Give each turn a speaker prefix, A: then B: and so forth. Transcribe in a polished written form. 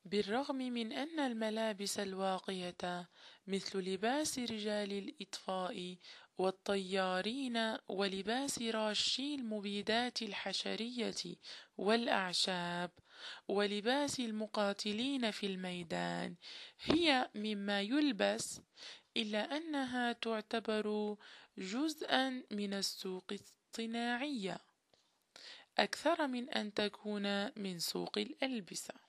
A: بالرغم من أن الملابس الواقية مثل لباس رجال الإطفاء والطيارين ولباس راشي المبيدات الحشرية والأعشاب ولباس المقاتلين في الميدان هي مما يلبس، إلا أنها تعتبر جزءا من السوق الصناعية أكثر من أن تكون من سوق الألبسة.